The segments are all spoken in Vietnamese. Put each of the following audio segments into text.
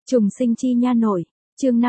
Trùng sinh chi nha nội, chương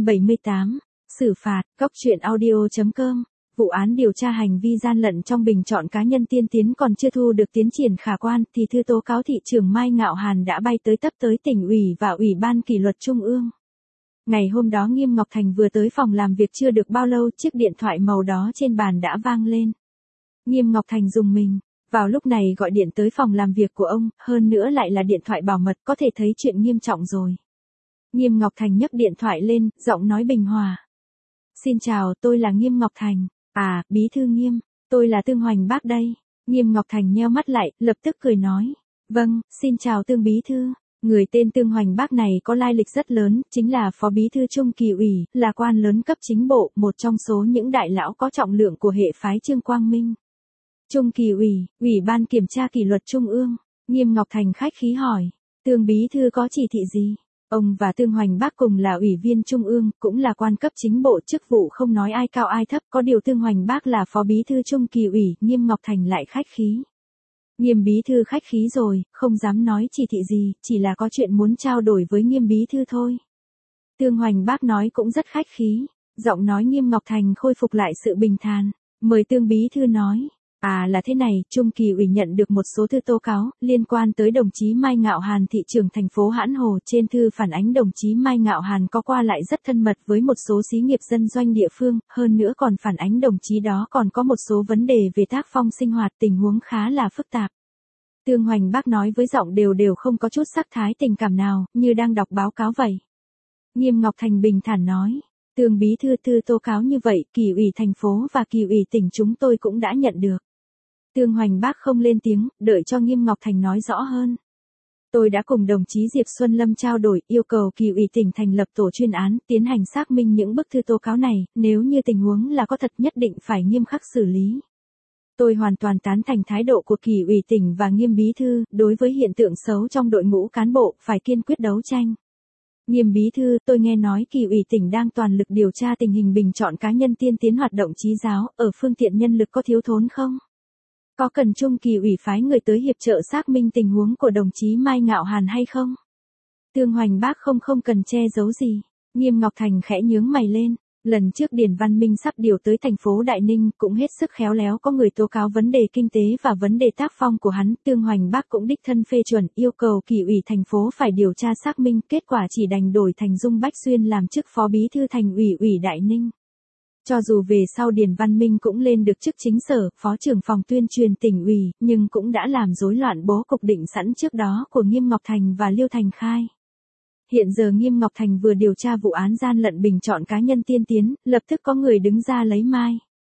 578, xử phạt, góc truyện audio.com. Vụ án điều tra hành vi gian lận trong bình chọn cá nhân tiên tiến còn chưa thu được tiến triển khả quan thì thư tố cáo thị trưởng Mai Ngạo Hàn đã bay tới tấp tới tỉnh ủy và Ủy ban kỷ luật Trung ương. Ngày hôm đó Nghiêm Ngọc Thành vừa tới phòng làm việc chưa được bao lâu, chiếc điện thoại màu đó trên bàn đã vang lên. Nghiêm Ngọc Thành rùng mình, vào lúc này gọi điện tới phòng làm việc của ông, hơn nữa lại là điện thoại bảo mật, có thể thấy chuyện nghiêm trọng rồi. Nghiêm Ngọc Thành nhấc điện thoại lên, giọng nói bình hòa. Xin chào, tôi là Nghiêm Ngọc Thành. À, bí thư Nghiêm, tôi là Tương Hoành Bác đây. Nghiêm Ngọc Thành nheo mắt lại, lập tức cười nói. Vâng, xin chào Tương bí thư. Người tên Tương Hoành Bác này có lai lịch rất lớn, chính là phó bí thư Trung Kỳ ủy, là quan lớn cấp chính bộ, một trong số những đại lão có trọng lượng của hệ phái Trương Quang Minh. Trung Kỳ ủy, Ủy ban kiểm tra kỷ luật Trung ương. Nghiêm Ngọc Thành khách khí hỏi, Tương bí thư có chỉ thị gì? Ông và Tương Hoành Bác cùng là ủy viên Trung ương, cũng là quan cấp chính bộ, chức vụ không nói ai cao ai thấp, có điều Tương Hoành Bác là phó bí thư Trung Kỳ ủy, Nghiêm Ngọc Thành lại khách khí. Nghiêm bí thư khách khí rồi, không dám nói chỉ thị gì, chỉ là có chuyện muốn trao đổi với Nghiêm bí thư thôi. Tương Hoành Bác nói cũng rất khách khí, giọng nói Nghiêm Ngọc Thành khôi phục lại sự bình thản. Mời Tương bí thư nói. À là thế này, Trung Kỳ ủy nhận được một số thư tố cáo liên quan tới đồng chí Mai Ngạo Hàn thị trưởng thành phố Hãn Hồ. Trên thư phản ánh đồng chí Mai Ngạo Hàn có qua lại rất thân mật với một số xí nghiệp dân doanh địa phương, hơn nữa còn phản ánh đồng chí đó còn có một số vấn đề về tác phong sinh hoạt, tình huống khá là phức tạp. Tương Hoành Bác nói với giọng đều không có chút sắc thái tình cảm nào, như đang đọc báo cáo vậy. Nghiêm Ngọc Thành bình thản nói. Tương bí thư thư tố cáo như vậy, Kỳ ủy thành phố và Kỳ ủy tỉnh chúng tôi cũng đã nhận được. Tương Hoành Bác không lên tiếng, đợi cho Nghiêm Ngọc Thành nói rõ hơn. Tôi đã cùng đồng chí Diệp Xuân Lâm trao đổi, yêu cầu Kỳ ủy tỉnh thành lập tổ chuyên án, tiến hành xác minh những bức thư tố cáo này, nếu như tình huống là có thật nhất định phải nghiêm khắc xử lý. Tôi hoàn toàn tán thành thái độ của Kỳ ủy tỉnh và Nghiêm bí thư, đối với hiện tượng xấu trong đội ngũ cán bộ, phải kiên quyết đấu tranh. Nghiêm bí thư, tôi nghe nói Kỳ ủy tỉnh đang toàn lực điều tra tình hình bình chọn cá nhân tiên tiến hoạt động trí giáo, ở phương tiện nhân lực có thiếu thốn không? Có cần Trung Kỳ ủy phái người tới hiệp trợ xác minh tình huống của đồng chí Mai Ngạo Hàn hay không? Tương Hoành Bác không cần che giấu gì. Nghiêm Ngọc Thành khẽ nhướng mày lên. Lần trước Điền Văn Minh sắp điều tới thành phố Đại Ninh cũng hết sức khéo léo, có người tố cáo vấn đề kinh tế và vấn đề tác phong của hắn. Tương Hoành Bác cũng đích thân phê chuẩn, yêu cầu Kỳ ủy thành phố phải điều tra xác minh, kết quả chỉ đành đổi thành Dung Bách Xuyên làm chức phó bí thư thành ủy Đại Ninh. Cho dù về sau Điền Văn Minh cũng lên được chức chính sở, phó trưởng phòng tuyên truyền tỉnh ủy, nhưng cũng đã làm rối loạn bố cục định sẵn trước đó của Nghiêm Ngọc Thành và Liêu Thành Khai. Hiện giờ Nghiêm Ngọc Thành vừa điều tra vụ án gian lận bình chọn cá nhân tiên tiến, lập tức có người đứng ra lấy mai.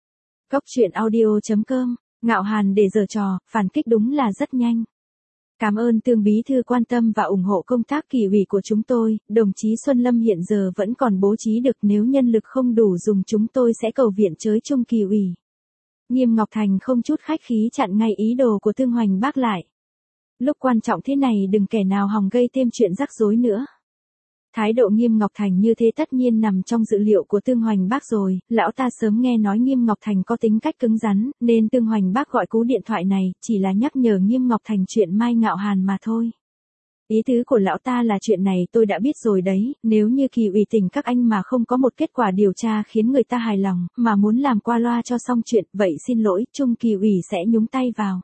Góc truyện audio.com, Ngạo Hàn để giở trò, phản kích đúng là rất nhanh. Cảm ơn Tương bí thư quan tâm và ủng hộ công tác Kỳ ủy của chúng tôi, đồng chí Xuân Lâm hiện giờ vẫn còn bố trí được, nếu nhân lực không đủ dùng chúng tôi sẽ cầu viện chới Trung Kỳ ủy. Nghiêm Ngọc Thành không chút khách khí chặn ngay ý đồ của Tương Hoành Bác lại. Lúc quan trọng thế này đừng kẻ nào hòng gây thêm chuyện rắc rối nữa. Thái độ Nghiêm Ngọc Thành như thế tất nhiên nằm trong dự liệu của Tương Hoành Bác rồi, lão ta sớm nghe nói Nghiêm Ngọc Thành có tính cách cứng rắn, nên Tương Hoành Bác gọi cú điện thoại này, chỉ là nhắc nhở Nghiêm Ngọc Thành chuyện Mai Ngạo Hàn mà thôi. Ý tứ của lão ta là chuyện này tôi đã biết rồi đấy, nếu như Kỳ ủy tỉnh các anh mà không có một kết quả điều tra khiến người ta hài lòng, mà muốn làm qua loa cho xong chuyện, vậy xin lỗi, Trung Kỳ ủy sẽ nhúng tay vào.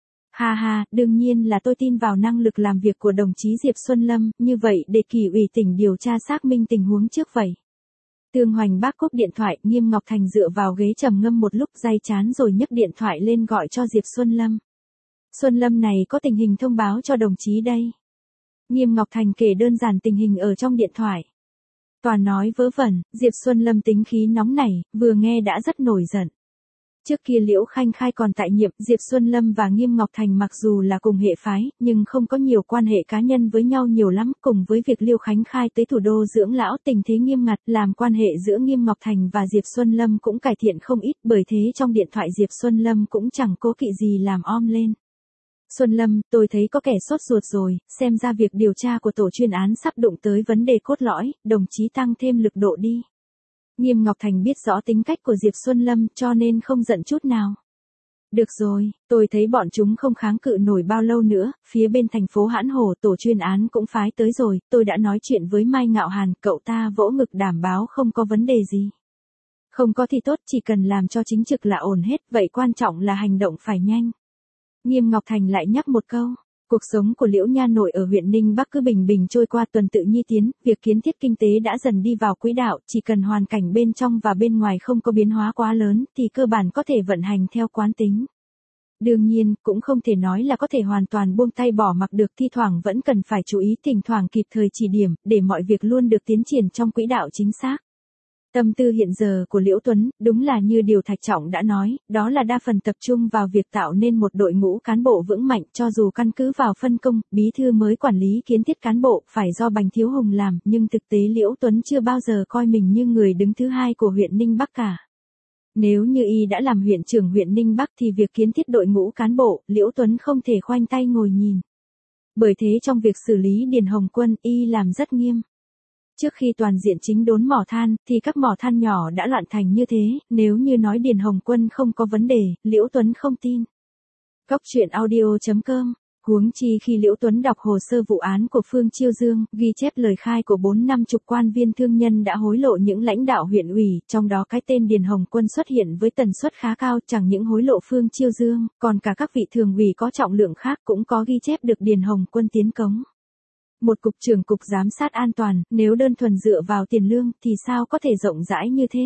Ha ha, đương nhiên là tôi tin vào năng lực làm việc của đồng chí Diệp Xuân Lâm, như vậy để Kỳ ủy tỉnh điều tra xác minh tình huống trước vậy. Tương Hoành Bác cúp điện thoại, Nghiêm Ngọc Thành dựa vào ghế trầm ngâm một lúc day chán rồi nhấc điện thoại lên gọi cho Diệp Xuân Lâm. Xuân Lâm này có tình hình thông báo cho đồng chí đây. Nghiêm Ngọc Thành kể đơn giản tình hình ở trong điện thoại. Toàn nói vớ vẩn, Diệp Xuân Lâm tính khí nóng nảy, vừa nghe đã rất nổi giận. Trước kia Liễu Khanh Khai còn tại nhiệm, Diệp Xuân Lâm và Nghiêm Ngọc Thành mặc dù là cùng hệ phái, nhưng không có nhiều quan hệ cá nhân với nhau nhiều lắm, cùng với việc Liễu Khánh Khai tới thủ đô dưỡng lão tình thế nghiêm ngặt, làm quan hệ giữa Nghiêm Ngọc Thành và Diệp Xuân Lâm cũng cải thiện không ít, bởi thế trong điện thoại Diệp Xuân Lâm cũng chẳng cố kỵ gì làm om lên. Xuân Lâm, tôi thấy có kẻ sốt ruột rồi, xem ra việc điều tra của tổ chuyên án sắp đụng tới vấn đề cốt lõi, đồng chí tăng thêm lực độ đi. Nghiêm Ngọc Thành biết rõ tính cách của Diệp Xuân Lâm cho nên không giận chút nào. Được rồi, tôi thấy bọn chúng không kháng cự nổi bao lâu nữa, phía bên thành phố Hãn Hồ tổ chuyên án cũng phái tới rồi, tôi đã nói chuyện với Mai Ngạo Hàn, cậu ta vỗ ngực đảm bảo không có vấn đề gì. Không có thì tốt, chỉ cần làm cho chính trực là ổn hết, vậy quan trọng là hành động phải nhanh. Nghiêm Ngọc Thành lại nhắc một câu. Cuộc sống của Liễu Nha Nội ở huyện Ninh Bắc cứ bình bình trôi qua tuần tự nhi tiến, việc kiến thiết kinh tế đã dần đi vào quỹ đạo, chỉ cần hoàn cảnh bên trong và bên ngoài không có biến hóa quá lớn thì cơ bản có thể vận hành theo quán tính. Đương nhiên, cũng không thể nói là có thể hoàn toàn buông tay bỏ mặc được, thi thoảng vẫn cần phải chú ý, thỉnh thoảng kịp thời chỉ điểm, để mọi việc luôn được tiến triển trong quỹ đạo chính xác. Tâm tư hiện giờ của Liễu Tuấn, đúng là như điều Thạch Trọng đã nói, đó là đa phần tập trung vào việc tạo nên một đội ngũ cán bộ vững mạnh, cho dù căn cứ vào phân công, bí thư mới quản lý kiến thiết cán bộ, phải do Bành Thiếu Hùng làm, nhưng thực tế Liễu Tuấn chưa bao giờ coi mình như người đứng thứ hai của huyện Ninh Bắc cả. Nếu như y đã làm huyện trưởng huyện Ninh Bắc thì việc kiến thiết đội ngũ cán bộ, Liễu Tuấn không thể khoanh tay ngồi nhìn. Bởi thế trong việc xử lý Điền Hồng Quân, y làm rất nghiêm. Trước khi toàn diện chính đốn mỏ than, thì các mỏ than nhỏ đã loạn thành như thế, nếu như nói Điền Hồng Quân không có vấn đề, Liễu Tuấn không tin. Cóc truyện audio.com. Huống chi khi Liễu Tuấn đọc hồ sơ vụ án của Phương Chiêu Dương, ghi chép lời khai của 4-50 quan viên thương nhân đã hối lộ những lãnh đạo huyện ủy, trong đó cái tên Điền Hồng Quân xuất hiện với tần suất khá cao, chẳng những hối lộ Phương Chiêu Dương, còn cả các vị thường ủy có trọng lượng khác cũng có ghi chép được Điền Hồng Quân tiến cống. Một cục trưởng cục giám sát an toàn, nếu đơn thuần dựa vào tiền lương thì sao có thể rộng rãi như thế?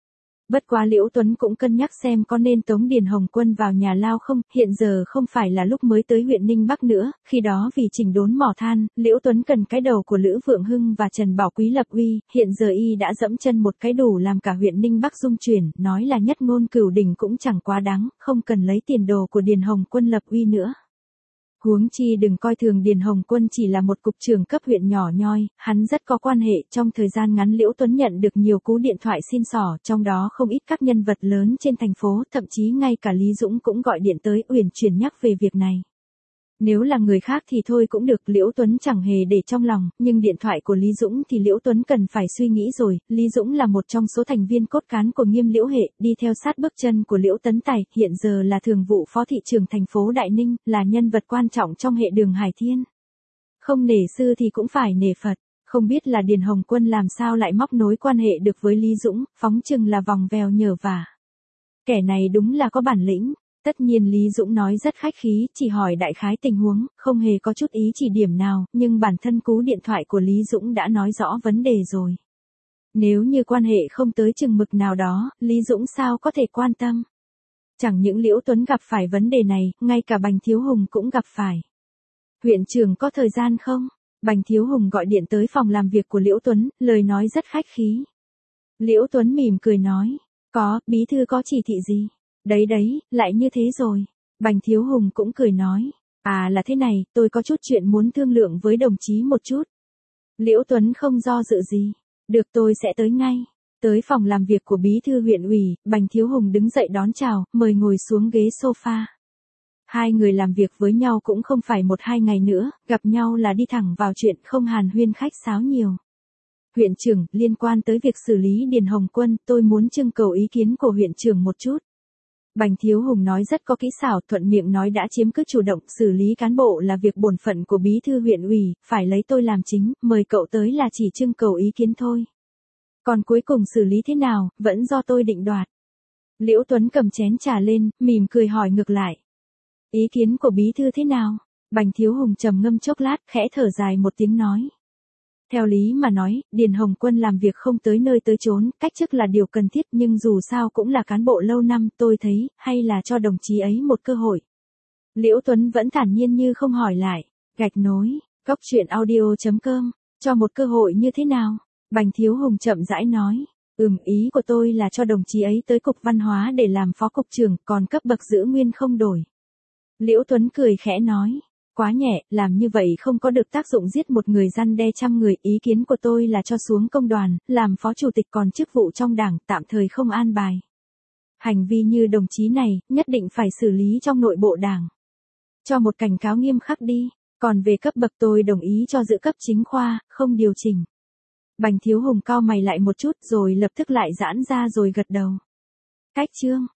Bất quá Liễu Tuấn cũng cân nhắc xem có nên tống Điền Hồng Quân vào nhà lao không, hiện giờ không phải là lúc mới tới huyện Ninh Bắc nữa, khi đó vì chỉnh đốn mỏ than, Liễu Tuấn cần cái đầu của Lữ Vượng Hưng và Trần Bảo Quý lập uy, hiện giờ y đã dẫm chân một cái đủ làm cả huyện Ninh Bắc rung chuyển, nói là nhất ngôn cửu đỉnh cũng chẳng quá đáng, không cần lấy tiền đồ của Điền Hồng Quân lập uy nữa. Huống chi đừng coi thường Điền Hồng Quân chỉ là một cục trưởng cấp huyện nhỏ nhoi, hắn rất có quan hệ, trong thời gian ngắn Liễu Tuấn nhận được nhiều cú điện thoại xin xỏ, trong đó không ít các nhân vật lớn trên thành phố, thậm chí ngay cả Lý Dũng cũng gọi điện tới uyển chuyển nhắc về việc này. Nếu là người khác thì thôi cũng được, Liễu Tuấn chẳng hề để trong lòng, nhưng điện thoại của Lý Dũng thì Liễu Tuấn cần phải suy nghĩ rồi, Lý Dũng là một trong số thành viên cốt cán của Nghiêm Liễu hệ, đi theo sát bước chân của Liễu Tấn Tài, hiện giờ là thường vụ phó thị trưởng thành phố Đại Ninh, là nhân vật quan trọng trong hệ đường Hải Thiên. Không nể sư thì cũng phải nể Phật, không biết là Điền Hồng Quân làm sao lại móc nối quan hệ được với Lý Dũng, phóng chừng là vòng vèo nhờ vả. Kẻ này đúng là có bản lĩnh. Tất nhiên Lý Dũng nói rất khách khí, chỉ hỏi đại khái tình huống, không hề có chút ý chỉ điểm nào, nhưng bản thân cú điện thoại của Lý Dũng đã nói rõ vấn đề rồi. Nếu như quan hệ không tới chừng mực nào đó, Lý Dũng sao có thể quan tâm? Chẳng những Liễu Tuấn gặp phải vấn đề này, ngay cả Bành Thiếu Hùng cũng gặp phải. Huyện trưởng có thời gian không? Bành Thiếu Hùng gọi điện tới phòng làm việc của Liễu Tuấn, lời nói rất khách khí. Liễu Tuấn mỉm cười nói, có, bí thư có chỉ thị gì? Đấy, lại như thế rồi. Bành Thiếu Hùng cũng cười nói. À là thế này, tôi có chút chuyện muốn thương lượng với đồng chí một chút. Liễu Tuấn không do dự gì. Được, tôi sẽ tới ngay. Tới phòng làm việc của bí thư huyện ủy, Bành Thiếu Hùng đứng dậy đón chào, mời ngồi xuống ghế sofa. Hai người làm việc với nhau cũng không phải 1-2 ngày nữa, gặp nhau là đi thẳng vào chuyện, không hàn huyên khách sáo nhiều. Huyện trưởng, liên quan tới việc xử lý Điền Hồng Quân, tôi muốn trưng cầu ý kiến của huyện trưởng một chút. Bành Thiếu Hùng nói rất có kỹ xảo, thuận miệng nói đã chiếm cứ chủ động, xử lý cán bộ là việc bổn phận của bí thư huyện ủy, phải lấy tôi làm chính, mời cậu tới là chỉ trưng cầu ý kiến thôi. Còn cuối cùng xử lý thế nào, vẫn do tôi định đoạt. Liễu Tuấn cầm chén trà lên, mỉm cười hỏi ngược lại. Ý kiến của bí thư thế nào? Bành Thiếu Hùng trầm ngâm chốc lát, khẽ thở dài một tiếng nói. Theo lý mà nói, Điền Hồng Quân làm việc không tới nơi tới chốn, cách chức là điều cần thiết, nhưng dù sao cũng là cán bộ lâu năm, tôi thấy, hay là cho đồng chí ấy một cơ hội. Liễu Tuấn vẫn thản nhiên như không hỏi lại. Gạch nối, cóc truyện audio.com, cho một cơ hội như thế nào? Bành Thiếu Hùng chậm rãi nói. Ý của tôi là cho đồng chí ấy tới cục văn hóa để làm phó cục trưởng, còn cấp bậc giữ nguyên không đổi. Liễu Tuấn cười khẽ nói. Quá nhẹ, làm như vậy không có được tác dụng giết một người răn đe trăm người, ý kiến của tôi là cho xuống công đoàn, làm phó chủ tịch, còn chức vụ trong đảng, tạm thời không an bài. Hành vi như đồng chí này, nhất định phải xử lý trong nội bộ đảng. Cho một cảnh cáo nghiêm khắc đi, còn về cấp bậc tôi đồng ý cho giữ cấp chính khoa, không điều chỉnh. Bành Thiếu Hùng cau mày lại một chút rồi lập tức lại giãn ra rồi gật đầu. Cách chương.